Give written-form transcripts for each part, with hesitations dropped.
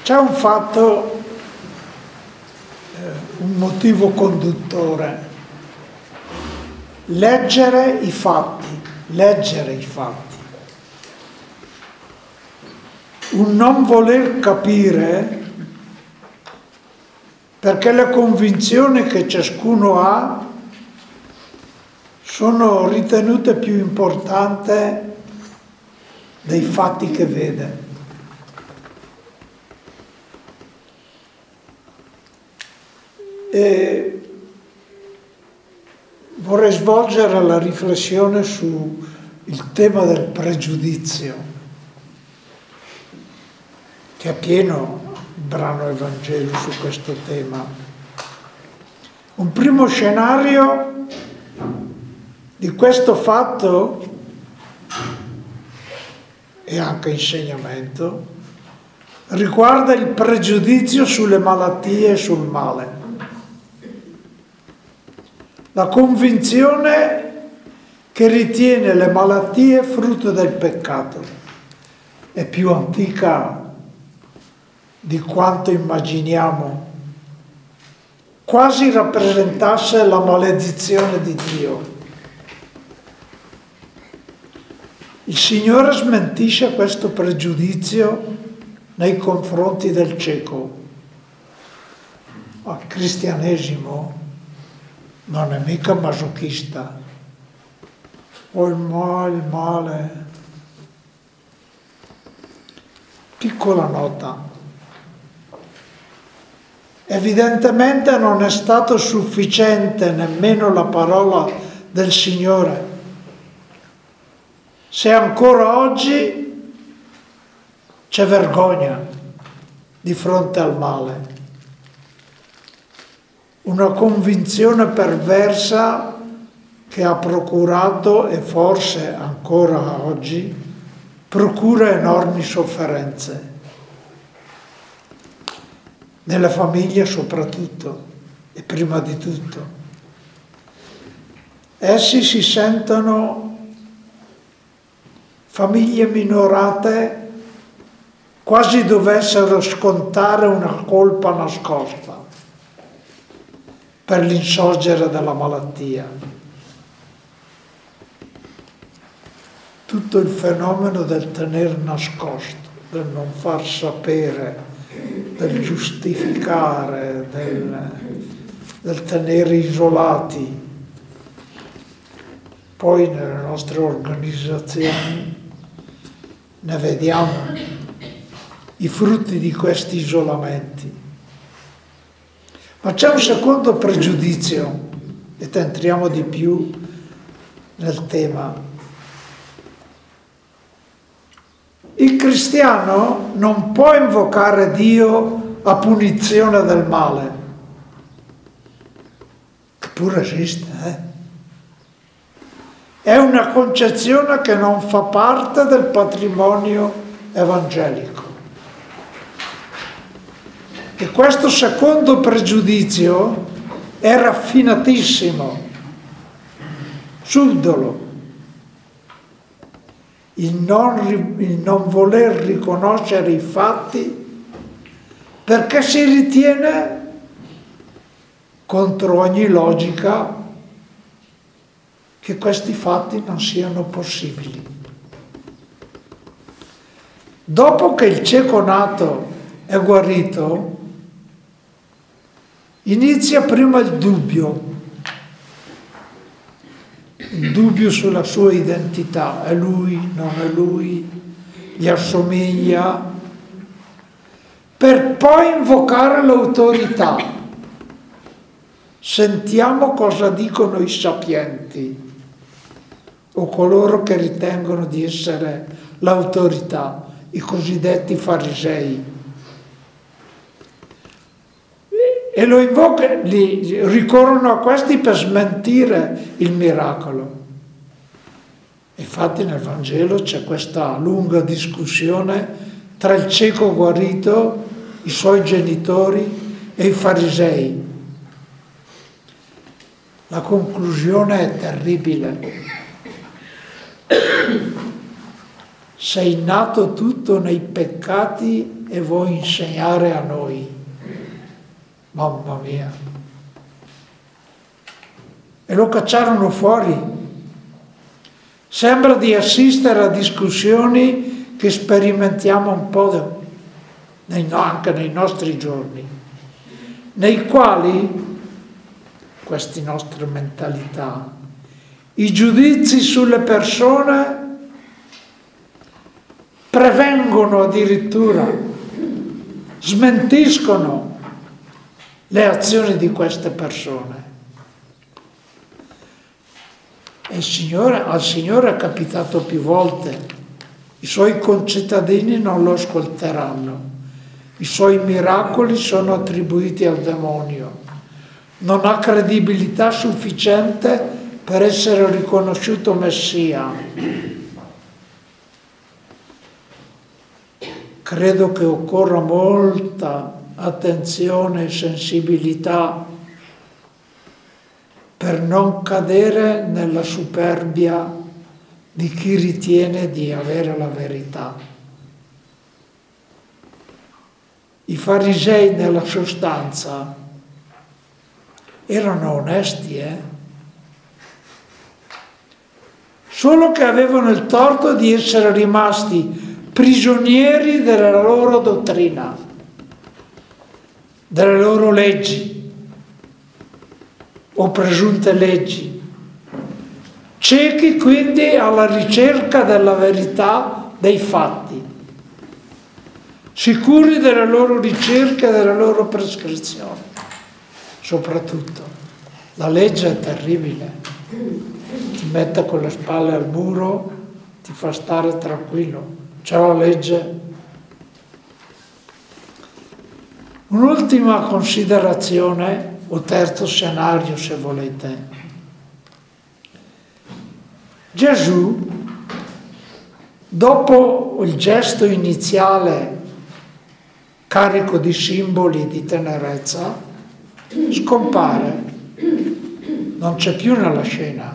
C'è un fatto, un motivo conduttore: leggere i fatti. Un non voler capire, perché le convinzioni che ciascuno ha sono ritenute più importanti dei fatti che vede. E vorrei svolgere la riflessione sul tema del pregiudizio, che è pieno il brano Evangelo su questo tema. Un primo scenario di questo fatto e anche insegnamento riguarda il pregiudizio sulle malattie e sul male. La convinzione che ritiene le malattie frutto del peccato è più antica di quanto immaginiamo, quasi rappresentasse la maledizione di Dio. Il Signore smentisce questo pregiudizio nei confronti del cieco. Il cristianesimo non è mica masochista. O il male. Piccola nota. Evidentemente non è stato sufficiente nemmeno la parola del Signore, se ancora oggi c'è vergogna di fronte al male. Una convinzione perversa che ha procurato, e forse ancora oggi, procura enormi sofferenze. Nelle famiglie soprattutto, e prima di tutto. Essi si sentono famiglie minorate, quasi dovessero scontare una colpa nascosta per l'insorgere della malattia. Tutto il fenomeno del tenere nascosto, del non far sapere, del giustificare, del tenere isolati. Poi nelle nostre organizzazioni ne vediamo i frutti di questi isolamenti. Ma c'è un secondo pregiudizio, ed entriamo di più nel tema. Il cristiano non può invocare Dio a punizione del male, che pure esiste, È una concezione che non fa parte del patrimonio evangelico. E questo secondo pregiudizio è raffinatissimo, subdolo. Il non voler riconoscere i fatti perché si ritiene, contro ogni logica, che questi fatti non siano possibili. Dopo che il cieco nato è guarito, inizia prima il dubbio sulla sua identità. È lui, non è lui, gli assomiglia, per poi invocare l'autorità. Sentiamo cosa dicono i sapienti o coloro che ritengono di essere l'autorità, i cosiddetti farisei. E lo invoca, ricorrono a questi per smentire il miracolo. Infatti nel Vangelo c'è questa lunga discussione tra il cieco guarito, i suoi genitori e i farisei. La conclusione è terribile. sei nato tutto nei peccati e vuoi insegnare a noi. Mamma mia. E lo cacciarono fuori. Sembra di assistere a discussioni che sperimentiamo un po' anche nei nostri giorni, nei quali queste nostre mentalità, i giudizi sulle persone prevengono addirittura, smentiscono le azioni di queste persone. E al Signore è capitato più volte, i Suoi concittadini non lo ascolteranno, i Suoi miracoli sono attribuiti al demonio, non ha credibilità sufficiente per essere riconosciuto Messia. Credo che occorra molta attenzione e sensibilità per non cadere nella superbia di chi ritiene di avere la verità. I farisei nella sostanza erano onesti, solo che avevano il torto di essere rimasti prigionieri della loro dottrina, delle loro leggi o presunte leggi, ciechi quindi alla ricerca della verità dei fatti, sicuri delle loro ricerche e delle loro prescrizioni. Soprattutto, la legge è terribile, ti mette con le spalle al muro, ti fa stare tranquillo, c'è la legge. Un'ultima considerazione, o terzo scenario se volete. Gesù, dopo il gesto iniziale carico di simboli di tenerezza, scompare, non c'è più nella scena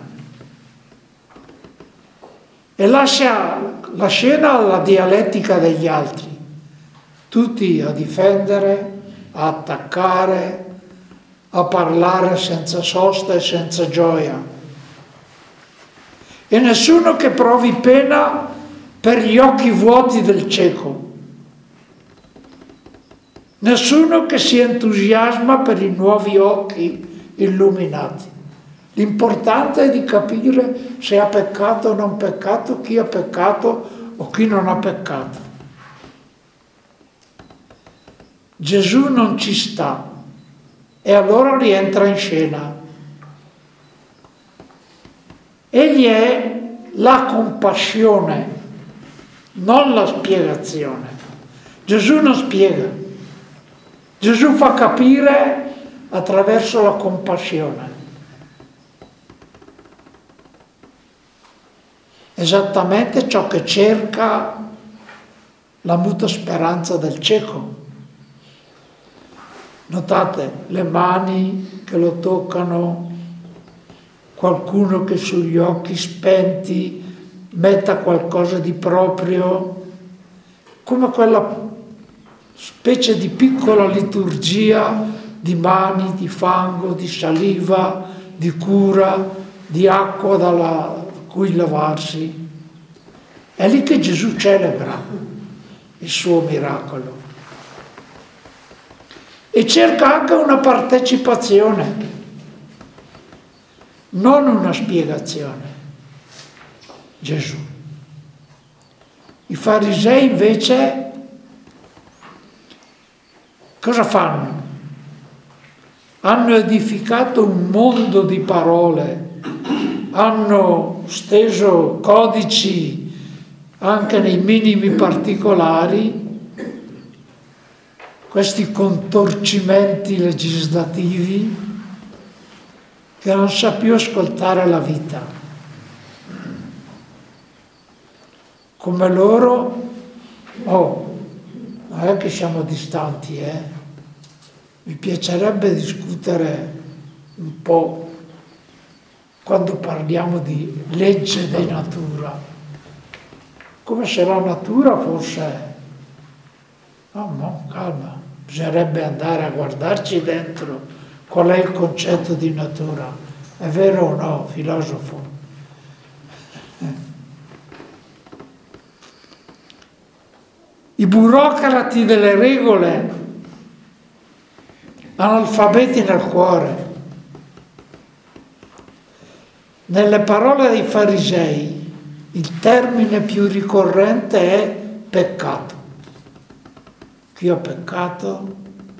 e lascia la scena alla dialettica degli altri, tutti a difendere, a attaccare, a parlare senza sosta e senza gioia, e nessuno che provi pena per gli occhi vuoti del cieco, nessuno che si entusiasma per i nuovi occhi illuminati. L'importante è di capire se ha peccato o non peccato, chi ha peccato o chi non ha peccato. Gesù non ci sta e allora rientra in scena. Egli è la compassione, non la spiegazione. Gesù non spiega. Gesù fa capire attraverso la compassione. Esattamente ciò che cerca la muta speranza del cieco. Notate le mani che lo toccano, qualcuno che sugli occhi spenti metta qualcosa di proprio, come quella specie di piccola liturgia di mani, di fango, di saliva, di cura, di acqua dalla cui lavarsi. È lì che Gesù celebra il suo miracolo e cerca anche una partecipazione, non una spiegazione. Gesù. I farisei invece cosa fanno? Hanno edificato un mondo di parole, hanno steso codici anche nei minimi particolari, questi contorcimenti legislativi, che non sa più ascoltare la vita. Come loro, non è che siamo distanti, mi piacerebbe discutere un po' quando parliamo di legge di natura. come se la natura fosse... No, calma, bisognerebbe andare a guardarci dentro qual è il concetto di natura. È vero o no, filosofo? I burocrati delle regole, analfabeti nel cuore. Nelle parole dei farisei, il termine più ricorrente è peccato. Chi ha peccato?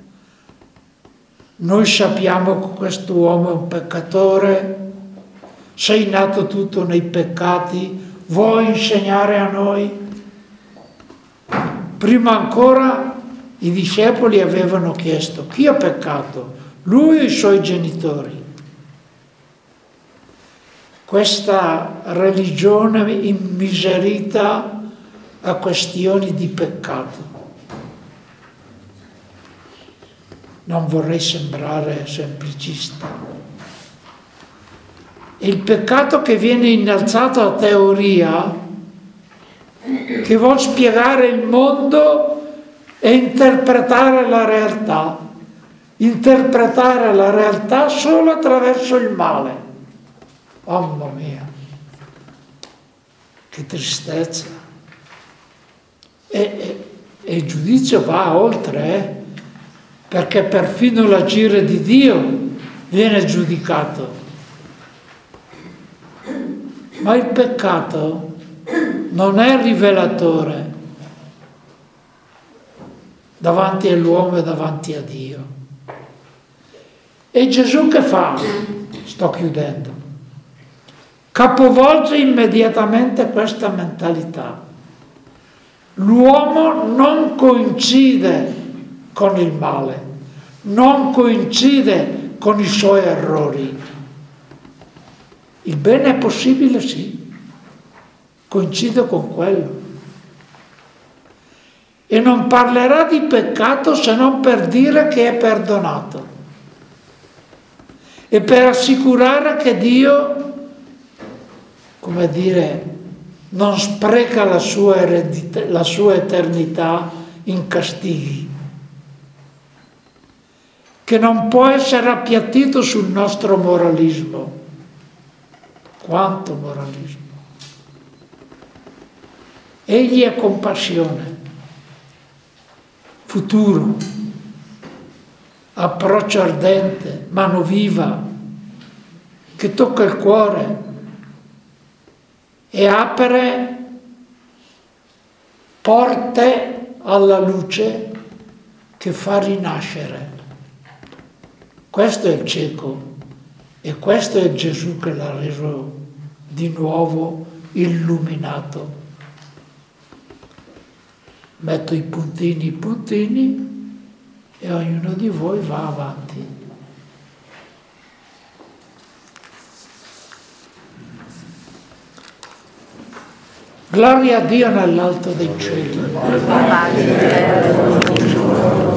Noi sappiamo che quest'uomo è un peccatore, sei nato tutto nei peccati, vuoi insegnare a noi? Prima ancora i discepoli avevano chiesto: chi ha peccato? Lui o i suoi genitori? Questa religione immiserita a questioni di peccato. Non vorrei sembrare semplicista. Il peccato che viene innalzato a teoria, che vuol spiegare il mondo e interpretare la realtà solo attraverso il male. Mamma mia, che tristezza. E il giudizio va oltre, perché perfino l'agire di Dio viene giudicato. Ma il peccato non è rivelatore davanti all'uomo e davanti a Dio. E Gesù che fa? Sto chiudendo. Capovolge immediatamente questa mentalità. L'uomo non coincide con il male, non coincide con i suoi errori. Il bene è possibile, sì, coincide con quello. E non parlerà di peccato se non per dire che è perdonato e per assicurare che Dio, come dire, non spreca la sua eternità in castighi, che non può essere appiattito sul nostro moralismo. Quanto moralismo! Egli è compassione, futuro, approccio ardente, mano viva, che tocca il cuore e apre porte alla luce che fa rinascere. Questo è il cieco e questo è Gesù che l'ha reso di nuovo illuminato. Metto i puntini e ognuno di voi va avanti. Gloria a Dio nell'alto dei cieli.